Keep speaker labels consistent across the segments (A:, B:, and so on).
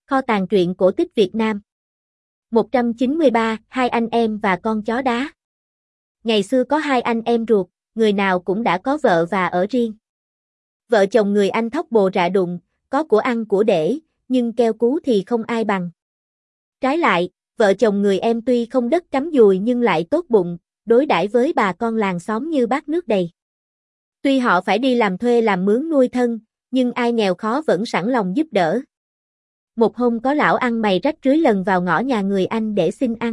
A: Kho tàng truyện cổ tích Việt Nam. 193, hai anh em và con chó đá. Ngày xưa có hai anh em ruột, người nào cũng đã có vợ và ở riêng. Vợ chồng người anh thóc bồ rạ đụng, có của ăn của để, nhưng keo cú thì không ai bằng. Trái lại, vợ chồng người em tuy không đất cắm dùi nhưng lại tốt bụng, đối đãi với bà con làng xóm như bát nước đầy. Tuy họ phải đi làm thuê làm mướn nuôi thân, nhưng ai nghèo khó vẫn sẵn lòng giúp đỡ. Một hôm có lão ăn mày rách rưới lần vào ngõ nhà người anh để xin ăn.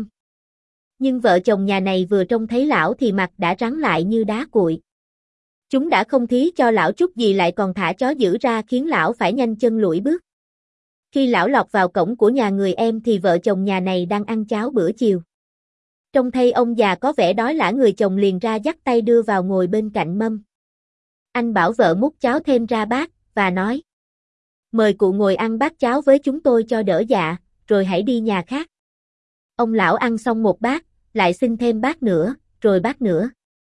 A: Nhưng vợ chồng nhà này vừa trông thấy lão thì mặt đã rắn lại như đá cuội. Chúng đã không thí cho lão chút gì lại còn thả chó dữ ra khiến lão phải nhanh chân lủi bước. Khi lão lọt vào cổng của nhà người em thì vợ chồng nhà này đang ăn cháo bữa chiều. Trông thấy ông già có vẻ đói lả, người chồng liền ra dắt tay đưa vào ngồi bên cạnh mâm. Anh bảo vợ múc cháo thêm ra bát, và nói: "Mời cụ ngồi ăn bát cháo với chúng tôi cho đỡ dạ, rồi hãy đi nhà khác." Ông lão ăn xong một bát, lại xin thêm bát nữa, rồi bát nữa.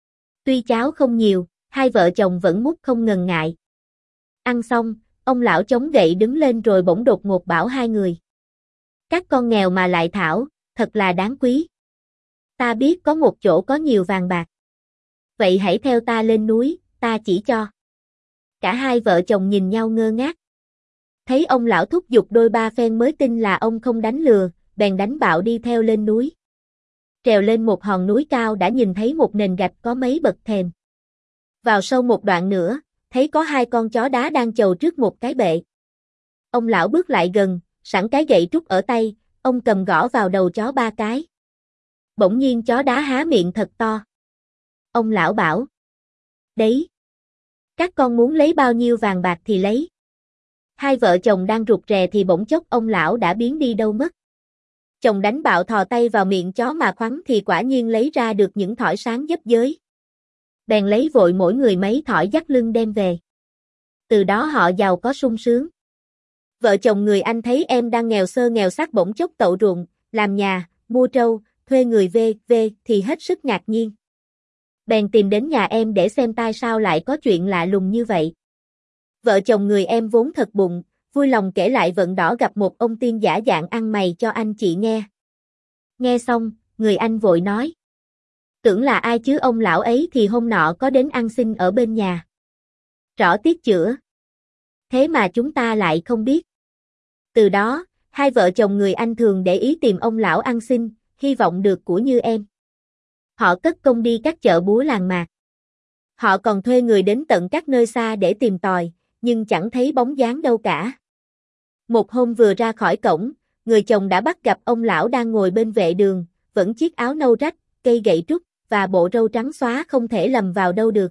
A: Tuy cháo không nhiều, hai vợ chồng vẫn múc không ngần ngại. Ăn xong, ông lão chống gậy đứng lên rồi bỗng đột ngột bảo hai người: "Các con nghèo mà lại thảo, thật là đáng quý. Ta biết có một chỗ có nhiều vàng bạc. Vậy hãy theo ta lên núi, ta chỉ cho." Cả hai vợ chồng nhìn nhau ngơ ngác. Thấy ông lão thúc giục đôi ba phen mới tin là ông không đánh lừa, bèn đánh bạo đi theo lên núi. Trèo lên một hòn núi cao đã nhìn thấy một nền gạch có mấy bậc thềm. Vào sâu một đoạn nữa, thấy có hai con chó đá đang chầu trước một cái bệ. Ông lão bước lại gần, sẵn cái gậy trúc ở tay, ông cầm gõ vào đầu chó ba cái. Bỗng nhiên chó đá há miệng thật to. Ông lão bảo: "Đấy, các con muốn lấy bao nhiêu vàng bạc thì lấy." Hai vợ chồng đang rụt rè thì bỗng chốc ông lão đã biến đi đâu mất. Chồng đánh bạo thò tay vào miệng chó mà khoắn thì quả nhiên lấy ra được những thỏi sáng dấp dới. Bèn lấy vội mỗi người mấy thỏi dắt lưng đem về. Từ đó họ giàu có sung sướng. Vợ chồng người anh thấy em đang nghèo sơ nghèo xác bỗng chốc tậu ruộng, làm nhà, mua trâu, thuê người về thì hết sức ngạc nhiên. Bèn tìm đến nhà em để xem tại sao lại có chuyện lạ lùng như vậy. Vợ chồng người em vốn thật bụng, vui lòng kể lại vận đỏ gặp một ông tiên giả dạng ăn mày cho anh chị nghe. Nghe xong, người anh vội nói: "Tưởng là ai chứ ông lão ấy thì hôm nọ có đến ăn xin ở bên nhà. Rõ tiết chữa. Thế mà chúng ta lại không biết." Từ đó, hai vợ chồng người anh thường để ý tìm ông lão ăn xin, hy vọng được của như em. Họ cất công đi các chợ búa làng mạc. Họ còn thuê người đến tận các nơi xa để tìm tòi, nhưng chẳng thấy bóng dáng đâu cả. Một hôm vừa ra khỏi cổng, người chồng đã bắt gặp ông lão đang ngồi bên vệ đường, vẫn chiếc áo nâu rách, cây gậy trúc, và bộ râu trắng xóa không thể lầm vào đâu được.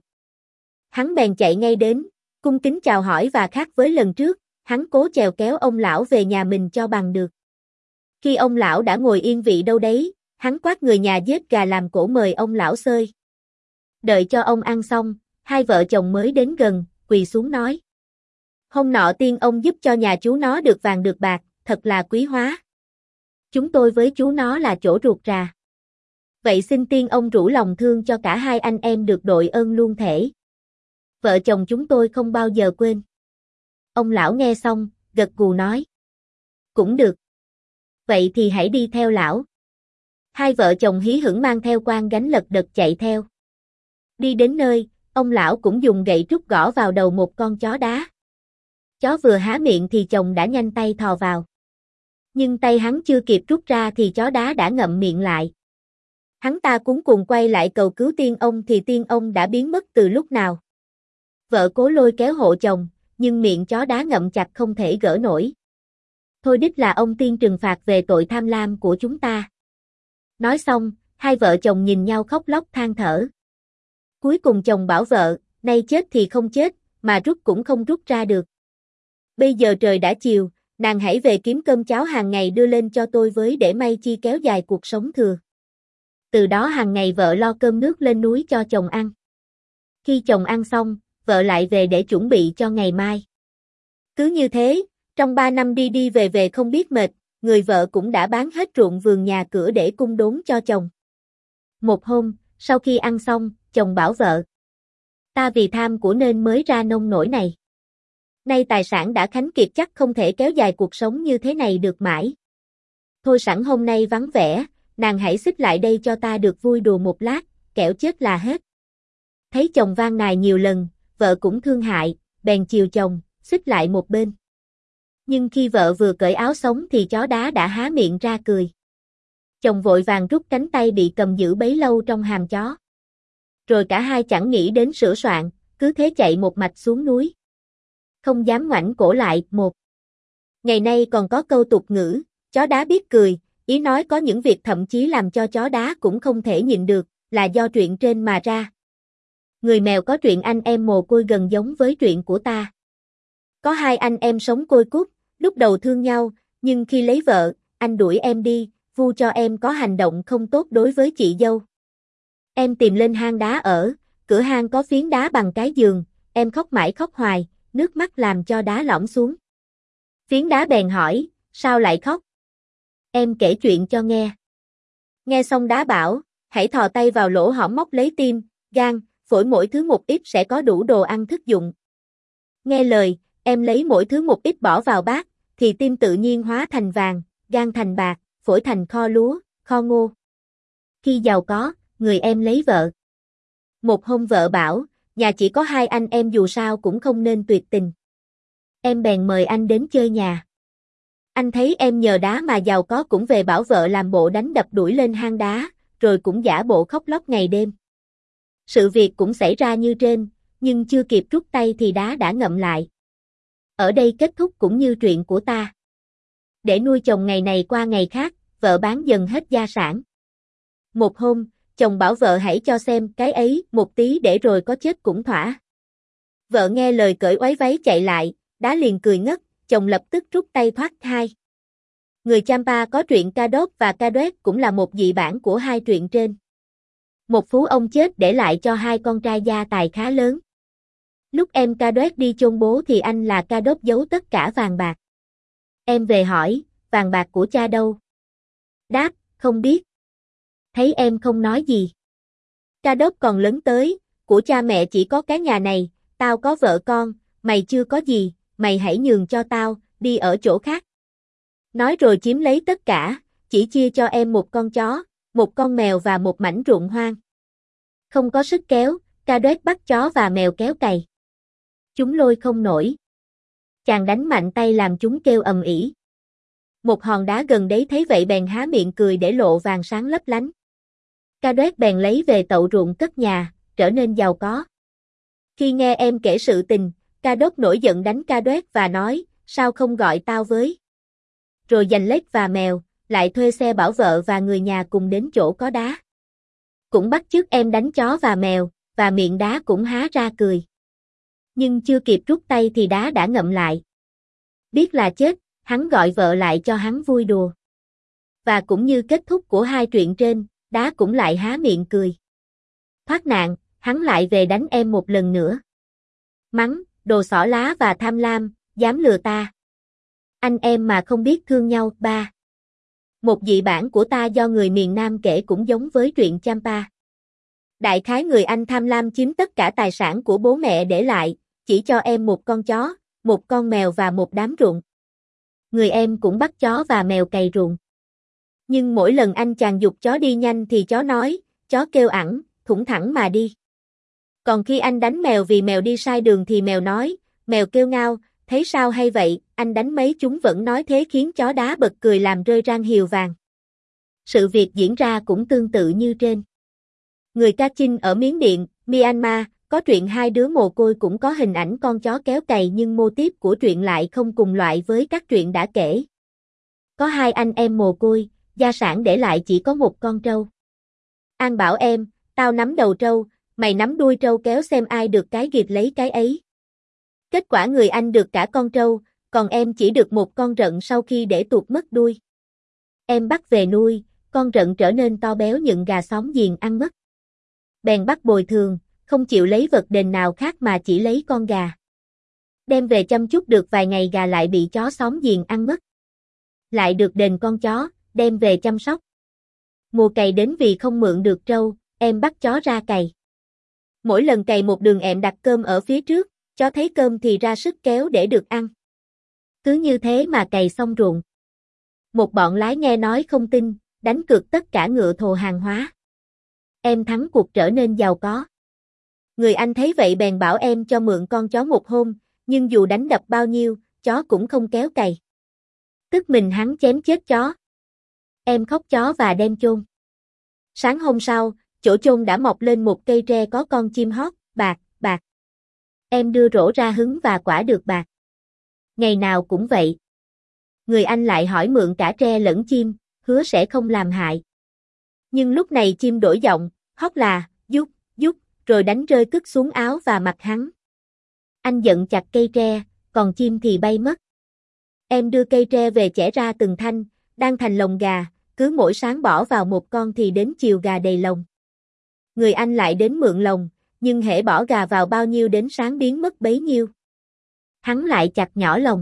A: Hắn bèn chạy ngay đến, cung kính chào hỏi và khác với lần trước, hắn cố chèo kéo ông lão về nhà mình cho bằng được. Khi ông lão đã ngồi yên vị đâu đấy, hắn quát người nhà giết gà làm cỗ mời ông lão xơi. Đợi cho ông ăn xong, hai vợ chồng mới đến gần, quỳ xuống nói: "Hôm nọ tiên ông giúp cho nhà chú nó được vàng được bạc, thật là quý hóa. Chúng tôi với chú nó là chỗ ruột rà. Vậy xin tiên ông rủ lòng thương cho cả hai anh em được đội ơn luôn thể. Vợ chồng chúng tôi không bao giờ quên." Ông lão nghe xong, gật gù nói: "Cũng được. Vậy thì hãy đi theo lão." Hai vợ chồng hí hửng mang theo quan gánh lật đật chạy theo. Đi đến nơi, ông lão cũng dùng gậy trúc gõ vào đầu một con chó đá. Chó vừa há miệng thì chồng đã nhanh tay thò vào. Nhưng tay hắn chưa kịp rút ra thì chó đá đã ngậm miệng lại. Hắn ta cuống cuồng quay lại cầu cứu tiên ông thì tiên ông đã biến mất từ lúc nào. Vợ cố lôi kéo hộ chồng, nhưng miệng chó đá ngậm chặt không thể gỡ nổi. "Thôi đích là ông tiên trừng phạt về tội tham lam của chúng ta." Nói xong, hai vợ chồng nhìn nhau khóc lóc than thở. Cuối cùng chồng bảo vợ: "Nay chết thì không chết, mà rút cũng không rút ra được. Bây giờ trời đã chiều, nàng hãy về kiếm cơm cháo hàng ngày đưa lên cho tôi với để may chi kéo dài cuộc sống thừa." Từ đó hàng ngày vợ lo cơm nước lên núi cho chồng ăn. Khi chồng ăn xong, vợ lại về để chuẩn bị cho ngày mai. Cứ như thế, trong 3 năm đi đi về về không biết mệt, người vợ cũng đã bán hết ruộng vườn nhà cửa để cung đốn cho chồng. Một hôm, sau khi ăn xong, chồng bảo vợ: "Ta vì tham của nên mới ra nông nỗi này. Nay tài sản đã khánh kiệt chắc không thể kéo dài cuộc sống như thế này được mãi. Thôi sẵn hôm nay vắng vẻ, nàng hãy xích lại đây cho ta được vui đùa một lát, kẻo chết là hết. Thấy chồng van nài nhiều lần, vợ cũng thương hại, bèn chiều chồng, xích lại một bên. Nhưng khi vợ vừa cởi áo sống thì chó đá đã há miệng ra cười. Chồng vội vàng rút cánh tay bị cầm giữ bấy lâu trong hàm chó. Rồi cả hai chẳng nghĩ đến sửa soạn, cứ thế chạy một mạch xuống núi. Không dám ngoảnh cổ lại, một. Ngày nay còn có câu tục ngữ, chó đá biết cười, ý nói có những việc thậm chí làm cho chó đá cũng không thể nhịn được, là do truyện trên mà ra. Người mèo có truyện anh em mồ côi gần giống với truyện của ta. Có hai anh em sống côi cút, lúc đầu thương nhau, nhưng khi lấy vợ, anh đuổi em đi, vu cho em có hành động không tốt đối với chị dâu. Em tìm lên hang đá ở, cửa hang có phiến đá bằng cái giường, em khóc mãi khóc hoài, nước mắt làm cho đá lõm xuống. Phiến đá bèn hỏi, sao lại khóc? Em kể chuyện cho nghe. Nghe xong đá bảo, hãy thò tay vào lỗ hõm móc lấy tim, gan, phổi mỗi thứ một ít sẽ có đủ đồ ăn thức dụng. Nghe lời, em lấy mỗi thứ một ít bỏ vào bát, thì tim tự nhiên hóa thành vàng, gan thành bạc, phổi thành kho lúa, kho ngô. Khi giàu có, người em lấy vợ. Một hôm vợ bảo, nhà chỉ có hai anh em dù sao cũng không nên tuyệt tình. Em bèn mời anh đến chơi nhà. Anh thấy em nhờ đá mà giàu có cũng về bảo vợ làm bộ đánh đập đuổi lên hang đá, rồi cũng giả bộ khóc lóc ngày đêm. Sự việc cũng xảy ra như trên, nhưng chưa kịp rút tay thì đá đã ngậm lại. Ở đây kết thúc cũng như chuyện của ta. Để nuôi chồng ngày này qua ngày khác, vợ bán dần hết gia sản. Một hôm, chồng bảo vợ hãy cho xem cái ấy một tí để rồi có chết cũng thỏa. Vợ nghe lời cởi oái váy chạy lại, đá liền cười ngất, chồng lập tức rút tay thoát hai. Người Champa có truyện Ca Đốt và Ca Đoét cũng là một dị bản của hai truyện trên. Một phú ông chết để lại cho hai con trai gia tài khá lớn. Lúc em Ca Đoét đi chôn bố thì anh là Ca Đốt giấu tất cả vàng bạc. Em về hỏi, vàng bạc của cha đâu? Đáp, không biết. Thấy em không nói gì. Ca Đốt còn lớn tới, của cha mẹ chỉ có cái nhà này, tao có vợ con, mày chưa có gì, mày hãy nhường cho tao, đi ở chỗ khác. Nói rồi chiếm lấy tất cả, chỉ chia cho em một con chó, một con mèo và một mảnh ruộng hoang. Không có sức kéo, Ca Đoét bắt chó và mèo kéo cày. Chúng lôi không nổi. Chàng đánh mạnh tay làm chúng kêu ầm ĩ. Một hòn đá gần đấy thấy vậy bèn há miệng cười để lộ vàng sáng lấp lánh. Ca Đoét bèn lấy về tậu ruộng cất nhà, trở nên giàu có. Khi nghe em kể sự tình, Ca Đốt nổi giận đánh Ca Đoét và nói, sao không gọi tao với? Rồi giành lết và mèo, lại thuê xe bảo vợ và người nhà cùng đến chỗ có đá. Cũng bắt chước em đánh chó và mèo, và miệng đá cũng há ra cười. Nhưng chưa kịp rút tay thì đá đã ngậm lại. Biết là chết, hắn gọi vợ lại cho hắn vui đùa. Và cũng như kết thúc của hai truyện trên, đá cũng lại há miệng cười. Thoát nạn, hắn lại về đánh em một lần nữa. Mắng, đồ xỏ lá và tham lam, dám lừa ta. Anh em mà không biết thương nhau, ba. Một dị bản của ta do người miền Nam kể cũng giống với truyện Champa. Đại khái người anh tham lam chiếm tất cả tài sản của bố mẹ để lại, chỉ cho em một con chó, một con mèo và một đám ruộng. Người em cũng bắt chó và mèo cày ruộng. Nhưng mỗi lần anh chàng giục chó đi nhanh thì chó nói, chó kêu ẵn, thủng thẳng mà đi. Còn khi anh đánh mèo vì mèo đi sai đường thì mèo nói, mèo kêu ngao, thấy sao hay vậy, anh đánh mấy chúng vẫn nói thế khiến chó đá bật cười làm rơi răng hiều vàng. Sự việc diễn ra cũng tương tự như trên. Người Kachin ở Miến Điện, Myanmar, có truyện hai đứa mồ côi cũng có hình ảnh con chó kéo cày nhưng mô típ của truyện lại không cùng loại với các truyện đã kể. Có hai anh em mồ côi, gia sản để lại chỉ có một con trâu. An bảo em, tao nắm đầu trâu, mày nắm đuôi trâu kéo xem ai được cái gịt lấy cái ấy. Kết quả người anh được cả con trâu, còn em chỉ được một con rận sau khi để tuột mất đuôi. Em bắt về nuôi, con rận trở nên to béo nhựng gà xóm giềng ăn mất. Bèn bắt bồi thường, không chịu lấy vật đền nào khác mà chỉ lấy con gà. Đem về chăm chút được vài ngày gà lại bị chó xóm giềng ăn mất. Lại được đền con chó, đem về chăm sóc. Mùa cày đến vì không mượn được trâu, em bắt chó ra cày. Mỗi lần cày một đường ẹm đặt cơm ở phía trước, chó thấy cơm thì ra sức kéo để được ăn. Cứ như thế mà cày xong ruộng. Một bọn lái nghe nói không tin, đánh cược tất cả ngựa thồ hàng hóa. Em thắng cuộc trở nên giàu có. Người anh thấy vậy bèn bảo em cho mượn con chó một hôm, nhưng dù đánh đập bao nhiêu, chó cũng không kéo cày. Tức mình hắn chém chết chó. Em khóc chó và đem chôn. Sáng hôm sau, chỗ chôn đã mọc lên một cây tre có con chim hót, bạc, bạc. Em đưa rổ ra hứng và quả được bạc. Ngày nào cũng vậy. Người anh lại hỏi mượn cả tre lẫn chim, hứa sẽ không làm hại. Nhưng lúc này chim đổi giọng, hót là, dút, dút, rồi đánh rơi cứt xuống áo và mặt hắn. Anh giận chặt cây tre, còn chim thì bay mất. Em đưa cây tre về chẻ ra từng thanh, đang thành lồng gà, cứ mỗi sáng bỏ vào một con thì đến chiều gà đầy lồng. Người anh lại đến mượn lồng, nhưng hễ bỏ gà vào bao nhiêu đến sáng biến mất bấy nhiêu. Hắn lại chặt nhỏ lồng.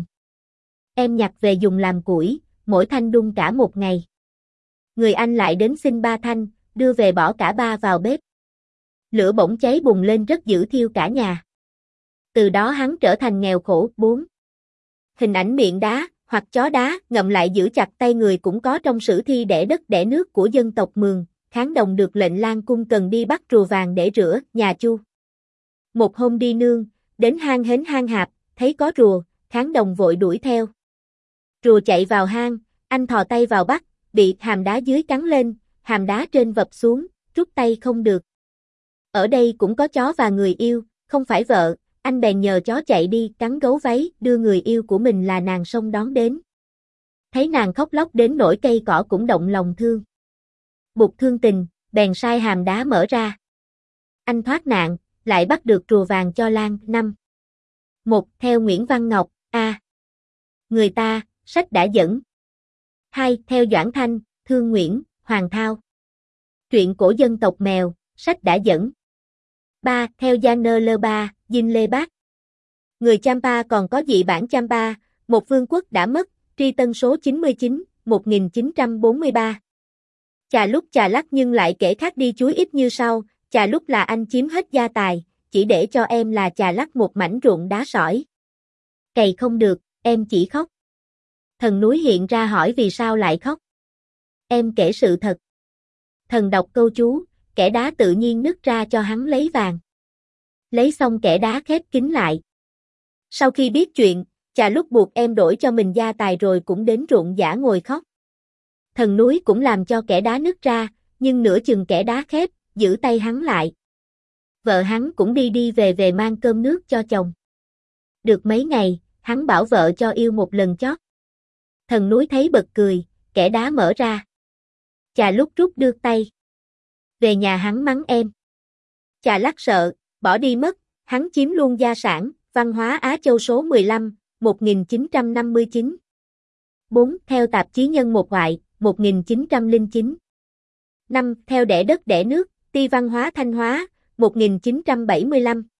A: Em nhặt về dùng làm củi, mỗi thanh đun cả một ngày. Người anh lại đến xin 3 thanh, đưa về bỏ cả 3 vào bếp. Lửa bỗng cháy bùng lên rất dữ thiêu cả nhà. Từ đó hắn trở thành nghèo khổ. 4. Hình ảnh miệng đá, hoặc chó đá, ngậm lại giữ chặt tay người cũng có trong sử thi đẻ đất đẻ nước của dân tộc Mường. Kháng Đồng được lệnh Lan Cung cần đi bắt rùa vàng để rửa nhà Chu. Một hôm đi nương, đến hang hến hang hạp, thấy có rùa, Kháng Đồng vội đuổi theo. Rùa chạy vào hang, anh thò tay vào bắt, bị hàm đá dưới cắn lên, hàm đá trên vập xuống, rút tay không được. Ở đây cũng có chó và người yêu, không phải vợ, anh bèn nhờ chó chạy đi cắn gấu váy, đưa người yêu của mình là nàng sông đón đến. Thấy nàng khóc lóc đến nỗi cây cỏ cũng động lòng thương. Bụt thương tình, bèn sai hàm đá mở ra. Anh thoát nạn, lại bắt được rùa vàng cho Lan. 5. 1. Theo Nguyễn Văn Ngọc, A. Người ta, sách đã dẫn. 2. Theo Doãn Thanh, Thương Nguyễn, Hoàng Thao. Truyện cổ dân tộc Mèo, sách đã dẫn. 3. Theo Giang Lơ Ba, Dinh Lê Bác. Người Champa còn có dị bản Champa, một vương quốc đã mất, tri tân số 99, 1943. Chà lúc chà lắc nhưng lại kể khác đi chuối ít như sau, chà lúc là anh chiếm hết gia tài, chỉ để cho em là chà lắc một mảnh ruộng đá sỏi. Cày không được, em chỉ khóc. Thần núi hiện ra hỏi vì sao lại khóc. Em kể sự thật. Thần đọc câu chú, kẻ đá tự nhiên nứt ra cho hắn lấy vàng. Lấy xong kẻ đá khép kín lại. Sau khi biết chuyện, chà lúc buộc em đổi cho mình gia tài rồi cũng đến ruộng dã ngồi khóc. Thần núi cũng làm cho kẻ đá nứt ra, nhưng nửa chừng kẻ đá khép, giữ tay hắn lại. Vợ hắn cũng đi đi về về mang cơm nước cho chồng. Được mấy ngày, hắn bảo vợ cho yêu một lần chót. Thần núi thấy bật cười, kẻ đá mở ra. Chà lúc rút đưa tay. Về nhà hắn mắng em. Chà lắc sợ, bỏ đi mất, hắn chiếm luôn gia sản, Văn hóa Á Châu số 15, 1959. 4. Theo tạp chí Nhân một Ngoại, 1909. 5. Theo đẻ đất đẻ nước, Ti Văn hóa Thanh Hóa, 1975.